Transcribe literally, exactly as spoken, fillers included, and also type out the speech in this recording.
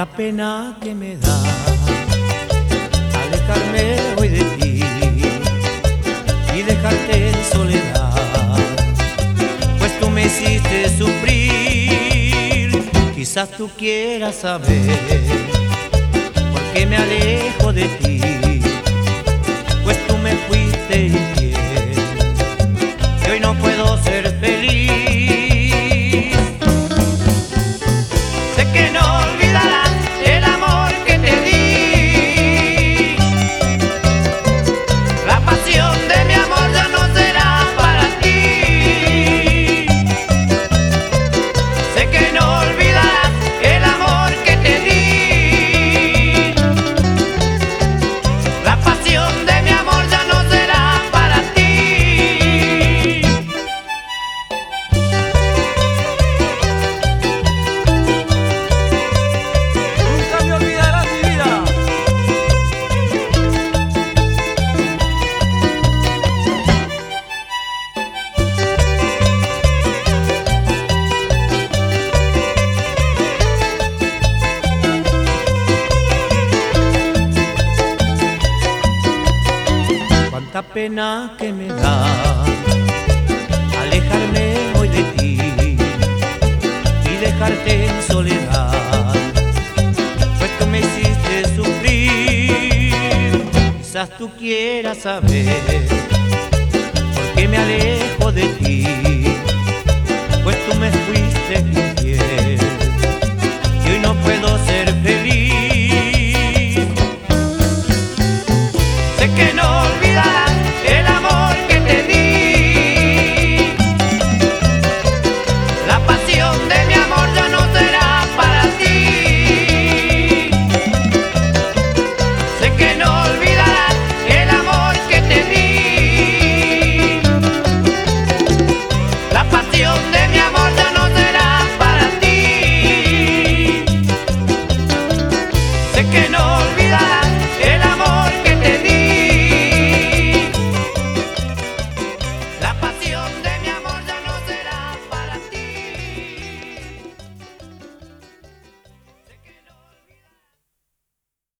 Cuánta pena que me da alejarme hoy de ti y dejarte en soledad, pues tú me hiciste sufrir. Quizás tú quieras saber por qué me alejo de ti, pues tú me fuiste infiel y hoy no puedo ser feliz. Sé que no olvidarás el amor que te di, la pasión de mi amor ya no será para ti. Sé que no olvidarás el amor que te di, la pasión de mi amor ya no será para ti. Nunca me olvidarás, mi vida. Cuánta pena que me da alejarme hoy de ti y dejarte en soledad, pues tú me hiciste sufrir. Quizás tú quieras saber por qué me alejo de ti, pues tú me fuiste infiel y hoy no puedo ser feliz. Sé que no olvidarás el amor que te di, la pasión de mi amor ya no será para ti. Sé que no olvidarás el amor que te di, la pasión de mi amor ya no será para ti. Sé que no olvidarás